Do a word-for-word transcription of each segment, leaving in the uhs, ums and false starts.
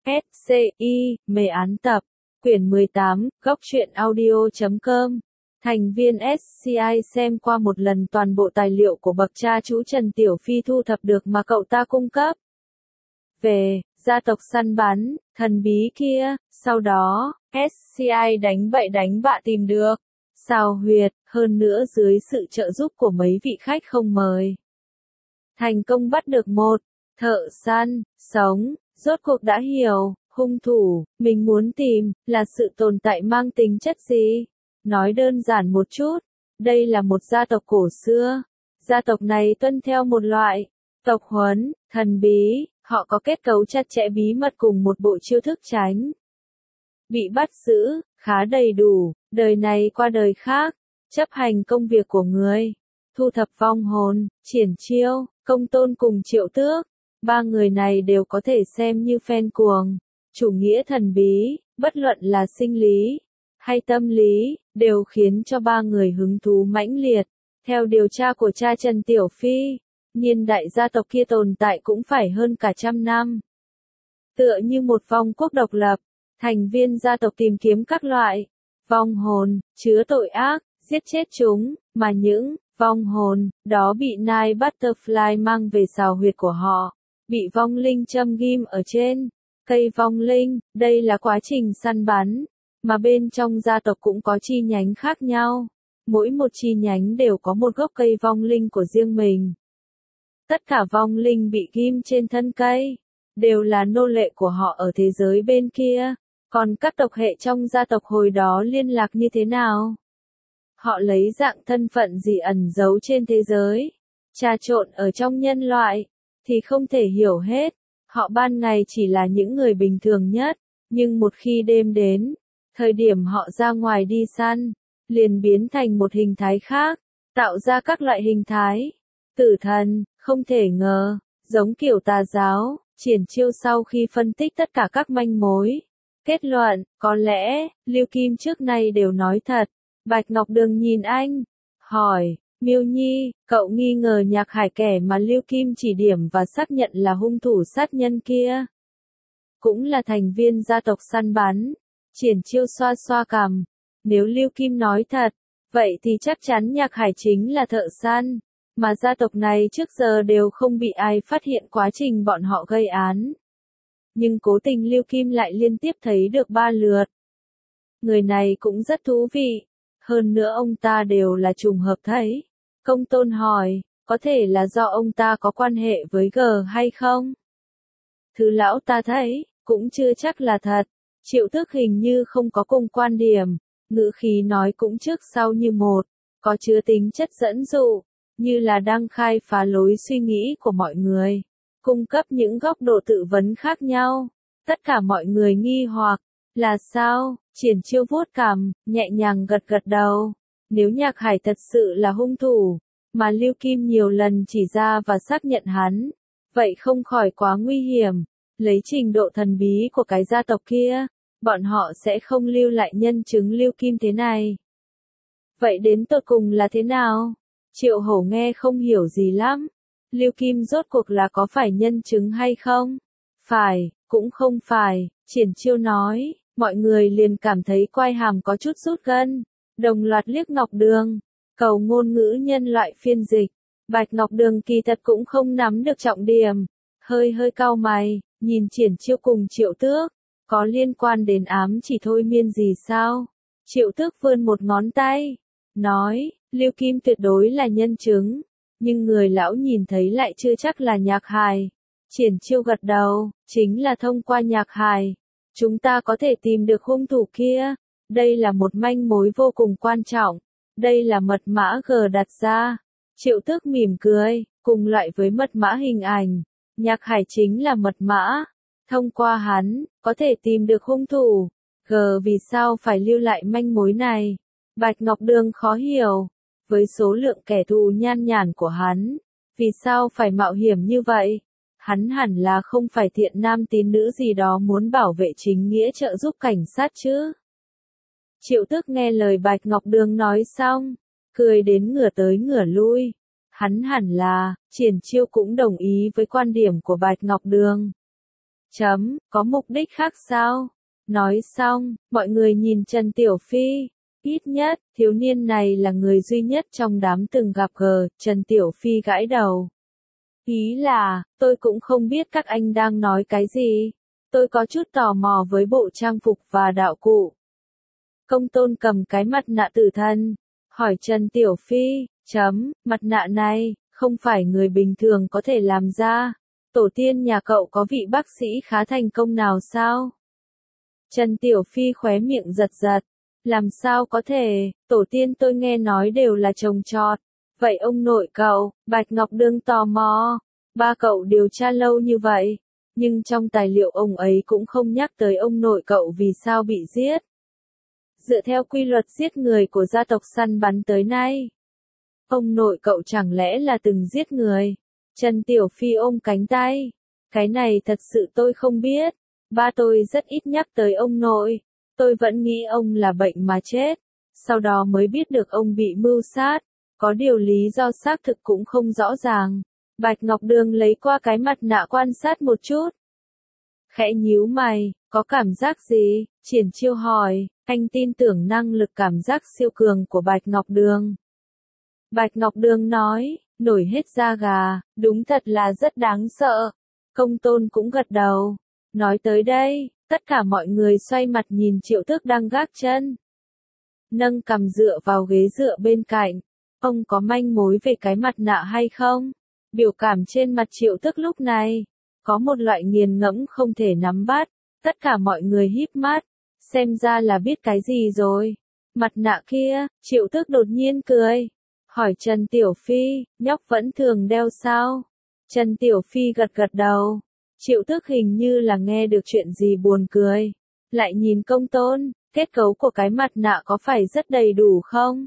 S C I, mê án tập, quyển mười tám, góc truyện audio chấm com. Thành viên ét xê i xem qua một lần toàn bộ tài liệu của bậc cha chú Trần Tiểu Phi thu thập được mà cậu ta cung cấp. Về, gia tộc săn bắn, thần bí kia, sau đó, ét xê i đánh bậy đánh bạ tìm được, xào huyệt, hơn nữa dưới sự trợ giúp của mấy vị khách không mời. Thành công bắt được một thợ săn, sống, rốt cuộc đã hiểu, hung thủ, mình muốn tìm, là sự tồn tại mang tính chất gì? Nói đơn giản một chút, đây là một gia tộc cổ xưa. Gia tộc này tuân theo một loại tộc huấn, thần bí, họ có kết cấu chặt chẽ bí mật cùng một bộ chiêu thức tránh bị bắt giữ, khá đầy đủ, đời này qua đời khác, chấp hành công việc của người, thu thập vong hồn, triển chiêu, Công Tôn cùng Triệu Tước. Ba người này đều có thể xem như fan cuồng, chủ nghĩa thần bí, bất luận là sinh lý hay tâm lý, đều khiến cho ba người hứng thú mãnh liệt. Theo điều tra của cha Trần Tiểu Phi, niên đại gia tộc kia tồn tại cũng phải hơn cả trăm năm. Tựa như một vong quốc độc lập, thành viên gia tộc tìm kiếm các loại vong hồn, chứa tội ác, giết chết chúng, mà những vong hồn đó bị Night Butterfly mang về xào huyệt của họ, bị vong linh châm ghim ở trên cây vong linh. Đây là quá trình săn bắn, mà bên trong gia tộc cũng có chi nhánh khác nhau. Mỗi một chi nhánh đều có một gốc cây vong linh của riêng mình. Tất cả vong linh bị ghim trên thân cây, đều là nô lệ của họ ở thế giới bên kia. Còn các tộc hệ trong gia tộc hồi đó liên lạc như thế nào? Họ lấy dạng thân phận gì ẩn giấu trên thế giới, trà trộn ở trong nhân loại, thì không thể hiểu hết. Họ ban ngày chỉ là những người bình thường nhất, nhưng một khi đêm đến, thời điểm họ ra ngoài đi săn, liền biến thành một hình thái khác, tạo ra các loại hình thái. Tử thần, không thể ngờ, giống kiểu tà giáo. Triển chiêu sau khi phân tích tất cả các manh mối, kết luận, có lẽ, Lưu Kim trước nay đều nói thật. Bạch Ngọc Đường nhìn anh, hỏi, Miêu Nhi, cậu nghi ngờ Nhạc Hải kẻ mà Lưu Kim chỉ điểm và xác nhận là hung thủ sát nhân kia, cũng là thành viên gia tộc săn bắn. Triển chiêu xoa xoa cằm, nếu Lưu Kim nói thật, vậy thì chắc chắn Nhạc Hải chính là thợ săn, mà gia tộc này trước giờ đều không bị ai phát hiện quá trình bọn họ gây án. Nhưng cố tình Lưu Kim lại liên tiếp thấy được ba lượt. Người này cũng rất thú vị, hơn nữa ông ta đều là trùng hợp thấy. Công Tôn hỏi, có thể là do ông ta có quan hệ với G hay không? Thứ lão ta thấy, cũng chưa chắc là thật. Triệu Tước hình như không có cùng quan điểm, ngữ khí nói cũng trước sau như một, có chứa tính chất dẫn dụ, như là đang khai phá lối suy nghĩ của mọi người, cung cấp những góc độ tự vấn khác nhau. Tất cả mọi người nghi hoặc, là sao? Triển chiêu vuốt cằm, nhẹ nhàng gật gật đầu. Nếu Nhạc Hải thật sự là hung thủ, mà Lưu Kim nhiều lần chỉ ra và xác nhận hắn, vậy không khỏi quá nguy hiểm. Lấy trình độ thần bí của cái gia tộc kia, bọn họ sẽ không lưu lại nhân chứng Lưu Kim thế này. Vậy đến tột cùng là thế nào? Triệu Hổ nghe không hiểu gì lắm. Lưu Kim rốt cuộc là có phải nhân chứng hay không? Phải, cũng không phải. Triển chiêu nói, mọi người liền cảm thấy quai hàm có chút rút gân. Đồng loạt liếc Ngọc Đường, cầu ngôn ngữ nhân loại phiên dịch. Bạch Ngọc Đường kỳ thật cũng không nắm được trọng điểm, hơi hơi cau mày, nhìn Triển chiêu cùng Triệu Tước, có liên quan đến ám chỉ thôi miên gì sao? Triệu Tước vươn một ngón tay, nói, Lưu Kim tuyệt đối là nhân chứng, nhưng người lão nhìn thấy lại chưa chắc là Nhạc Hải. Triển chiêu gật đầu, chính là thông qua Nhạc Hải, chúng ta có thể tìm được hung thủ kia. Đây là một manh mối vô cùng quan trọng. Đây là mật mã G đặt ra. Triệu Tước mỉm cười, cùng loại với mật mã hình ảnh. Nhạc Hải chính là mật mã. Thông qua hắn, có thể tìm được hung thủ. G vì sao phải lưu lại manh mối này? Bạch Ngọc Đường khó hiểu. Với số lượng kẻ thù nhan nhản của hắn, vì sao phải mạo hiểm như vậy? Hắn hẳn là không phải thiện nam tín nữ gì đó muốn bảo vệ chính nghĩa trợ giúp cảnh sát chứ? Triệu Tước nghe lời Bạch Ngọc Đường nói xong, cười đến ngửa tới ngửa lui. Hắn hẳn là, Triển chiêu cũng đồng ý với quan điểm của Bạch Ngọc Đường. Chấm, có mục đích khác sao? Nói xong, mọi người nhìn Trần Tiểu Phi. Ít nhất, thiếu niên này là người duy nhất trong đám từng gặp G, Trần Tiểu Phi gãi đầu. Ý là, tôi cũng không biết các anh đang nói cái gì. Tôi có chút tò mò với bộ trang phục và đạo cụ. Công Tôn cầm cái mặt nạ tử thần, hỏi Trần Tiểu Phi, chấm, mặt nạ này, không phải người bình thường có thể làm ra. Tổ tiên nhà cậu có vị bác sĩ khá thành công nào sao? Trần Tiểu Phi khóe miệng giật giật. Làm sao có thể, tổ tiên tôi nghe nói đều là trồng trọt. Vậy ông nội cậu, Bạch Ngọc Đường tò mò. Ba cậu điều tra lâu như vậy, nhưng trong tài liệu ông ấy cũng không nhắc tới ông nội cậu vì sao bị giết. Dựa theo quy luật giết người của gia tộc săn bắn tới nay, ông nội cậu chẳng lẽ là từng giết người? Trần Tiểu Phi ôm cánh tay. Cái này thật sự tôi không biết. Ba tôi rất ít nhắc tới ông nội. Tôi vẫn nghĩ ông là bệnh mà chết. Sau đó mới biết được ông bị mưu sát. Có điều lý do xác thực cũng không rõ ràng. Bạch Ngọc Đường lấy qua cái mặt nạ quan sát một chút. Khẽ nhíu mày, có cảm giác gì? Triển Chiêu hỏi, anh tin tưởng năng lực cảm giác siêu cường của Bạch Ngọc Đường. Bạch Ngọc Đường nói, nổi hết da gà, đúng thật là rất đáng sợ. Công Tôn cũng gật đầu. Nói tới đây, tất cả mọi người xoay mặt nhìn Triệu Tước đang gác chân. Nâng cằm dựa vào ghế dựa bên cạnh. Ông có manh mối về cái mặt nạ hay không? Biểu cảm trên mặt Triệu Tước lúc này, có một loại nghiền ngẫm không thể nắm bắt. Tất cả mọi người híp mắt, xem ra là biết cái gì rồi. Mặt nạ kia, Triệu Tước đột nhiên cười. Hỏi Trần Tiểu Phi, nhóc vẫn thường đeo sao? Trần Tiểu Phi gật gật đầu. Triệu Tước hình như là nghe được chuyện gì buồn cười. Lại nhìn Công Tôn, kết cấu của cái mặt nạ có phải rất đầy đủ không?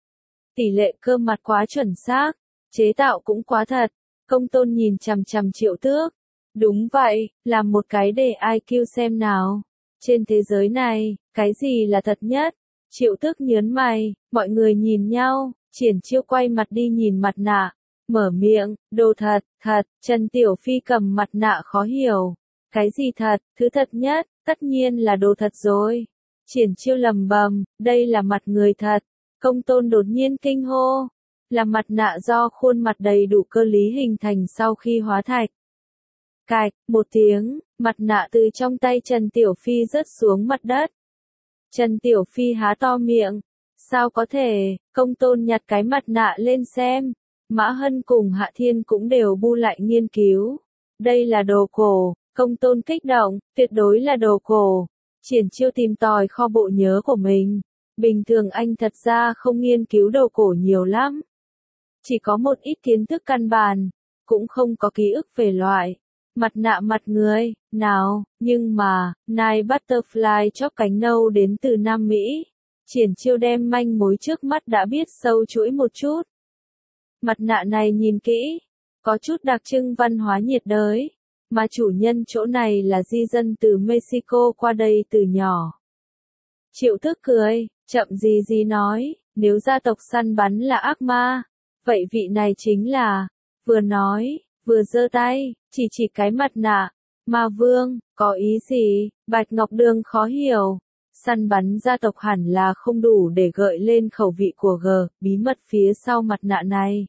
Tỷ lệ cơ mặt quá chuẩn xác, chế tạo cũng quá thật. Công Tôn nhìn chằm chằm Triệu Tước. Đúng vậy, làm một cái để i kiu xem nào. Trên thế giới này, cái gì là thật nhất? Triệu Tước nhớn mày, mọi người nhìn nhau. Triển Chiêu quay mặt đi nhìn mặt nạ, mở miệng, đồ thật, thật. Trần Tiểu Phi cầm mặt nạ khó hiểu. Cái gì thật, thứ thật nhất, tất nhiên là đồ thật rồi. Triển Chiêu lầm bầm, đây là mặt người thật. Công Tôn đột nhiên kinh hô, là mặt nạ do khuôn mặt đầy đủ cơ lý hình thành sau khi hóa thạch. Cạch, một tiếng, mặt nạ từ trong tay Trần Tiểu Phi rớt xuống mặt đất. Trần Tiểu Phi há to miệng. Sao có thể? Công Tôn nhặt cái mặt nạ lên xem. Mã Hân cùng Hạ Thiên cũng đều bu lại nghiên cứu. Đây là đồ cổ. Công Tôn kích động, tuyệt đối là đồ cổ. Triển Chiêu tìm tòi kho bộ nhớ của mình. Bình thường anh thật ra không nghiên cứu đồ cổ nhiều lắm. Chỉ có một ít kiến thức căn bản. Cũng không có ký ức về loại mặt nạ mặt người, nào, nhưng mà, Nine Butterfly chóp cánh nâu đến từ Nam Mỹ. Triển Chiêu đem manh mối trước mắt đã biết sâu chuỗi một chút. Mặt nạ này nhìn kỹ, có chút đặc trưng văn hóa nhiệt đới, mà chủ nhân chỗ này là di dân từ Mexico qua đây từ nhỏ. Triệu Tước cười, chậm gì gì nói, nếu gia tộc săn bắn là ác ma, vậy vị này chính là, vừa nói, vừa giơ tay, chỉ chỉ cái mặt nạ, Ma Vương, có ý gì? Bạch Ngọc Đường khó hiểu. Săn bắn gia tộc hẳn là không đủ để gợi lên khẩu vị của G, bí mật phía sau mặt nạ này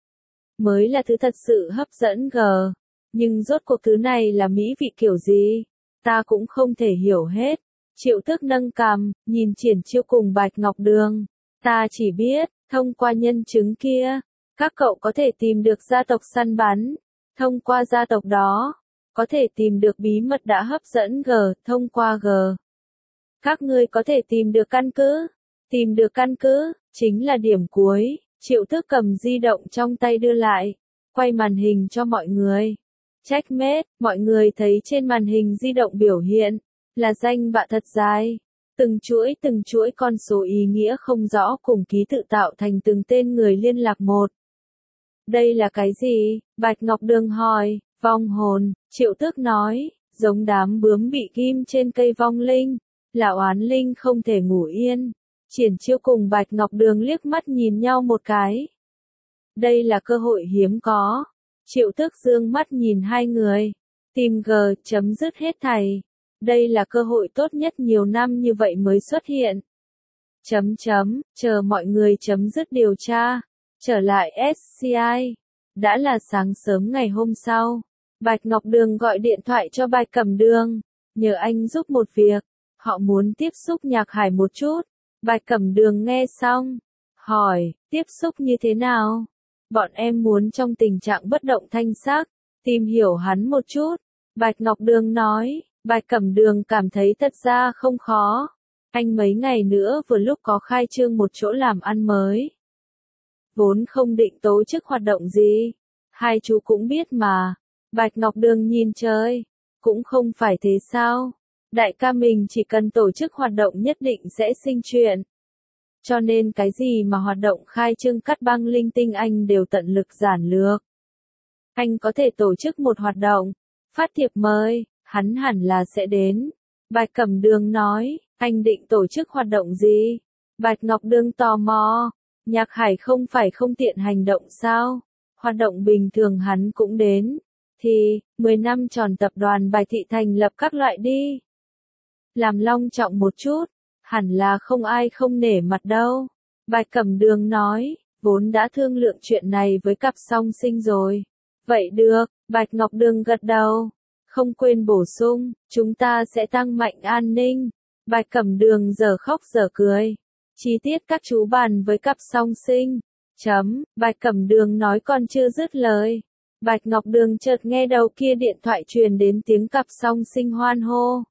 mới là thứ thật sự hấp dẫn G. Nhưng rốt cuộc thứ này là mỹ vị kiểu gì? Ta cũng không thể hiểu hết. Triệu Tước nâng cằm, nhìn Triển Chiêu cùng Bạch Ngọc Đường. Ta chỉ biết, thông qua nhân chứng kia, các cậu có thể tìm được gia tộc săn bắn. Thông qua gia tộc đó, có thể tìm được bí mật đã hấp dẫn G, thông qua G. Các ngươi có thể tìm được căn cứ. Tìm được căn cứ, chính là điểm cuối. Triệu Tước cầm di động trong tay đưa lại, quay màn hình cho mọi người. Checkmate, mọi người thấy trên màn hình di động biểu hiện, là danh bạ thật dài. Từng chuỗi từng chuỗi con số ý nghĩa không rõ cùng ký tự tạo thành từng tên người liên lạc một. Đây là cái gì? Bạch Ngọc Đường hỏi. Vong hồn, Triệu Tước nói, giống đám bướm bị ghim trên cây vong linh. Là oán linh không thể ngủ yên. Triển Chiêu cùng Bạch Ngọc Đường liếc mắt nhìn nhau một cái. Đây là cơ hội hiếm có. Triệu Tước dương mắt nhìn hai người. Tìm G, chấm dứt hết thảy. Đây là cơ hội tốt nhất nhiều năm như vậy mới xuất hiện. Chấm chấm, chờ mọi người chấm dứt điều tra. Trở lại ét xê i. Đã là sáng sớm ngày hôm sau. Bạch Ngọc Đường gọi điện thoại cho Bạch Cẩm Đường. Nhờ anh giúp một việc. Họ muốn tiếp xúc Nhạc Hải một chút. Bạch Cẩm Đường nghe xong. Hỏi, tiếp xúc như thế nào? Bọn em muốn trong tình trạng bất động thanh sắc. Tìm hiểu hắn một chút. Bạch Ngọc Đường nói. Bạch Cẩm Đường cảm thấy thật ra không khó. Anh mấy ngày nữa vừa lúc có khai trương một chỗ làm ăn mới. Vốn không định tổ chức hoạt động gì. Hai chú cũng biết mà. Bạch Ngọc Đường nhìn trời. Cũng không phải thế sao. Đại ca mình chỉ cần tổ chức hoạt động nhất định sẽ sinh chuyện. Cho nên cái gì mà hoạt động khai trương cắt băng linh tinh anh đều tận lực giản lược. Anh có thể tổ chức một hoạt động. Phát thiệp mời. Hắn hẳn là sẽ đến. Bạch Cẩm Đường nói. Anh định tổ chức hoạt động gì? Bạch Ngọc Đường tò mò. Nhạc Hải không phải không tiện hành động sao? Hoạt động bình thường hắn cũng đến. Thì, mười năm tròn tập đoàn Bạch Thị thành lập các loại đi. Làm long trọng một chút. Hẳn là không ai không nể mặt đâu. Bạch Cẩm Đường nói. Vốn đã thương lượng chuyện này với cặp song sinh rồi. Vậy được, Bạch Ngọc Đường gật đầu. Không quên bổ sung, chúng ta sẽ tăng mạnh an ninh. Bạch Cẩm Đường giờ khóc giờ cười. Chi tiết các chú bàn với cặp song sinh. Chấm, Bạch Cẩm Đường nói còn chưa dứt lời. Bạch Ngọc Đường chợt nghe đầu kia điện thoại truyền đến tiếng cặp song sinh hoan hô.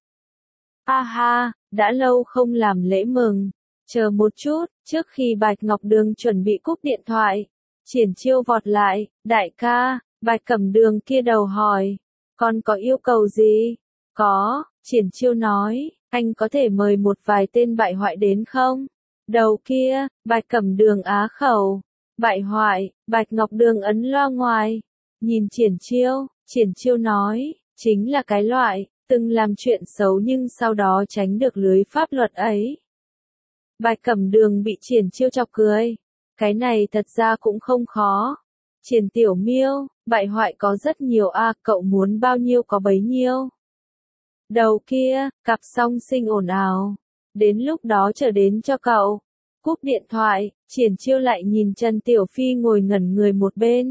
A ha, đã lâu không làm lễ mừng. Chờ một chút, trước khi Bạch Ngọc Đường chuẩn bị cúp điện thoại. Triển Chiêu vọt lại, đại ca, Bạch Cẩm Đường kia đầu hỏi. Con có yêu cầu gì? Có, Triển Chiêu nói, anh có thể mời một vài tên bại hoại đến không? Đầu kia, Bạch Cẩm Đường á khẩu. Bại hoại, Bạch Ngọc Đường ấn loa ngoài. Nhìn Triển Chiêu, Triển Chiêu nói, chính là cái loại, từng làm chuyện xấu nhưng sau đó tránh được lưới pháp luật ấy. Bạch Cẩm Đường bị Triển Chiêu chọc cười. Cái này thật ra cũng không khó. Triển Tiểu Miêu, bại hoại có rất nhiều a, à, cậu muốn bao nhiêu có bấy nhiêu. Đầu kia, cặp song sinh ồn ào. Đến lúc đó trở đến cho cậu. Cúp điện thoại, Triển Chiêu lại nhìn Trần Tiểu Phi ngồi ngẩn người một bên.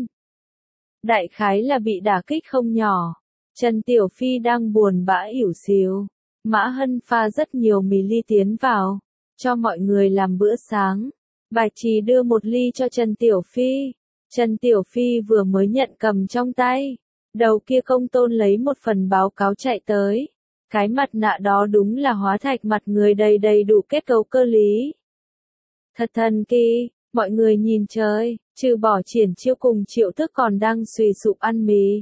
Đại khái là bị đả kích không nhỏ. Trần Tiểu Phi đang buồn bã ỉu xìu. Mã Hân pha rất nhiều mì ly tiến vào. Cho mọi người làm bữa sáng. Bạch Trì đưa một ly cho Trần Tiểu Phi. Trần Tiểu Phi vừa mới nhận cầm trong tay. Đầu kia công tôn lấy một phần báo cáo chạy tới. Cái mặt nạ đó đúng là hóa thạch mặt người đầy đầy đủ kết cấu cơ lý. Thật thần kỳ, mọi người nhìn trời, trừ bỏ Triển Chiêu cùng Triệu Thức còn đang suy sụp ăn mì.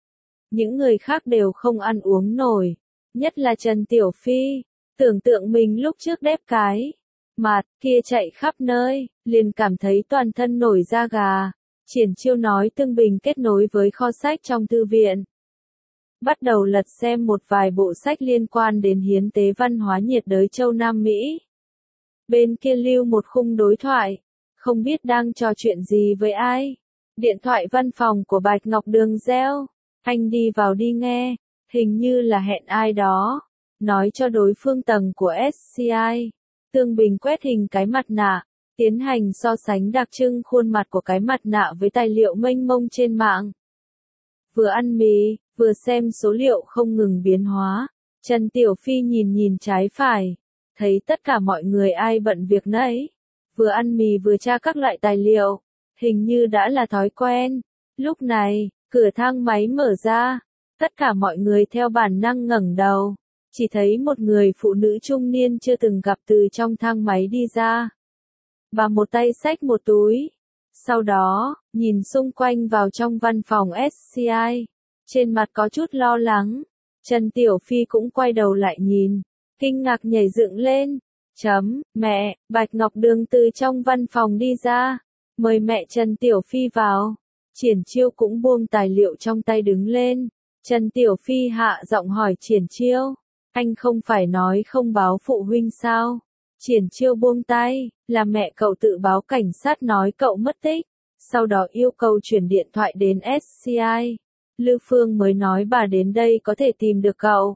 Những người khác đều không ăn uống nổi. Nhất là Trần Tiểu Phi. Tưởng tượng mình lúc trước đép cái mặt kia chạy khắp nơi, liền cảm thấy toàn thân nổi da gà. Triển Chiêu nói Tương Bình kết nối với kho sách trong thư viện. Bắt đầu lật xem một vài bộ sách liên quan đến hiến tế văn hóa nhiệt đới châu Nam Mỹ. Bên kia lưu một khung đối thoại. Không biết đang trò chuyện gì với ai. Điện thoại văn phòng của Bạch Ngọc Đường reo. Anh đi vào đi nghe. Hình như là hẹn ai đó. Nói cho đối phương tầng của ét xê i. Tương Bình quét hình cái mặt nạ. Tiến hành so sánh đặc trưng khuôn mặt của cái mặt nạ với tài liệu mênh mông trên mạng. Vừa ăn mì, vừa xem số liệu không ngừng biến hóa. Trần Tiểu Phi nhìn nhìn trái phải. Thấy tất cả mọi người ai bận việc nấy. Vừa ăn mì vừa tra các loại tài liệu. Hình như đã là thói quen. Lúc này, cửa thang máy mở ra. Tất cả mọi người theo bản năng ngẩng đầu. Chỉ thấy một người phụ nữ trung niên chưa từng gặp từ trong thang máy đi ra. Bà một tay xách một túi. Sau đó, nhìn xung quanh vào trong văn phòng ét xê i. Trên mặt có chút lo lắng. Trần Tiểu Phi cũng quay đầu lại nhìn. Kinh ngạc nhảy dựng lên. Chấm, mẹ, Bạch Ngọc Đường từ trong văn phòng đi ra. Mời mẹ Trần Tiểu Phi vào. Triển Chiêu cũng buông tài liệu trong tay đứng lên. Trần Tiểu Phi hạ giọng hỏi Triển Chiêu. Anh không phải nói không báo phụ huynh sao? Triển Chiêu buông tay, là mẹ cậu tự báo cảnh sát nói cậu mất tích. Sau đó yêu cầu chuyển điện thoại đến ét xê i. Lư Phương mới nói bà đến đây có thể tìm được cậu.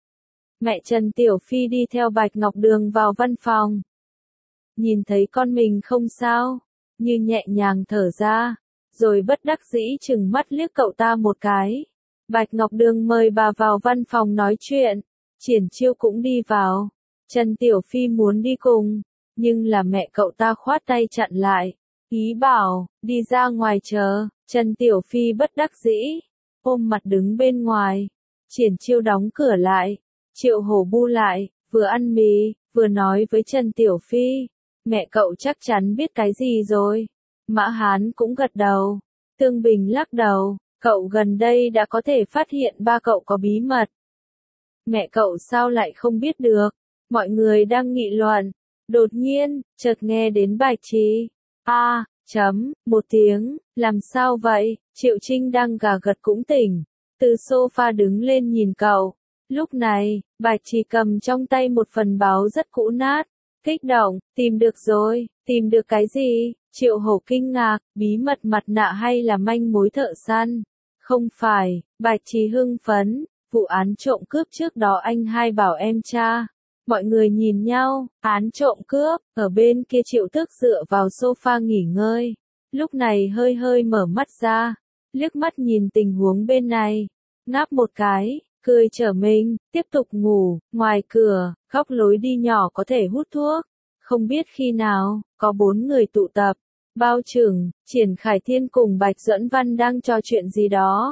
Mẹ Trần Tiểu Phi đi theo Bạch Ngọc Đường vào văn phòng. Nhìn thấy con mình không sao, như nhẹ nhàng thở ra, rồi bất đắc dĩ chừng mắt liếc cậu ta một cái. Bạch Ngọc Đường mời bà vào văn phòng nói chuyện, Triển Chiêu cũng đi vào. Trần Tiểu Phi muốn đi cùng, nhưng là mẹ cậu ta khoát tay chặn lại, ý bảo, đi ra ngoài chờ. Trần Tiểu Phi bất đắc dĩ, ôm mặt đứng bên ngoài. Triển Chiêu đóng cửa lại, Triệu Hổ bu lại, vừa ăn mì, vừa nói với Trần Tiểu Phi, mẹ cậu chắc chắn biết cái gì rồi. Mã Hán cũng gật đầu, Tương Bình lắc đầu, cậu gần đây đã có thể phát hiện ba cậu có bí mật. Mẹ cậu sao lại không biết được? Mọi người đang nghị luận, đột nhiên, chợt nghe đến Bạch Trì. A, chấm, một tiếng, làm sao vậy? Triệu Trinh đang gà gật cũng tỉnh, từ sofa đứng lên nhìn cậu. Lúc này, Bạch Trì cầm trong tay một phần báo rất cũ nát, kích động, tìm được rồi, tìm được cái gì? Triệu Hổ kinh ngạc, bí mật mặt nạ hay là manh mối thợ săn? Không phải, Bạch Trì hưng phấn, vụ án trộm cướp trước đó anh hai bảo em tra. Mọi người nhìn nhau, án trộm cướp, ở bên kia Triệu Tước dựa vào sofa nghỉ ngơi. Lúc này hơi hơi mở mắt ra, liếc mắt nhìn tình huống bên này, ngáp một cái, cười trở mình, tiếp tục ngủ. Ngoài cửa, góc lối đi nhỏ có thể hút thuốc. Không biết khi nào, có bốn người tụ tập. Bao Trừng, Triển Khải Thiên cùng Bạch Duẫn Văn đang trò chuyện gì đó.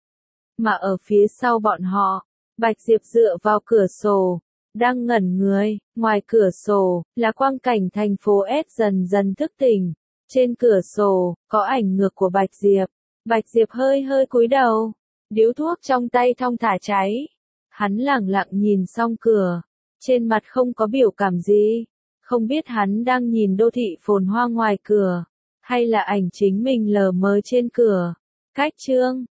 Mà ở phía sau bọn họ, Bạch Diệp dựa vào cửa sổ, đang ngẩn người. Ngoài cửa sổ, là quang cảnh thành phố S dần dần thức tỉnh. Trên cửa sổ, có ảnh ngược của Bạch Diệp. Bạch Diệp hơi hơi cúi đầu, điếu thuốc trong tay thong thả cháy. Hắn lẳng lặng nhìn xong cửa, trên mặt không có biểu cảm gì. Không biết hắn đang nhìn đô thị phồn hoa ngoài cửa, hay là ảnh chính mình lờ mờ trên cửa. Cách chương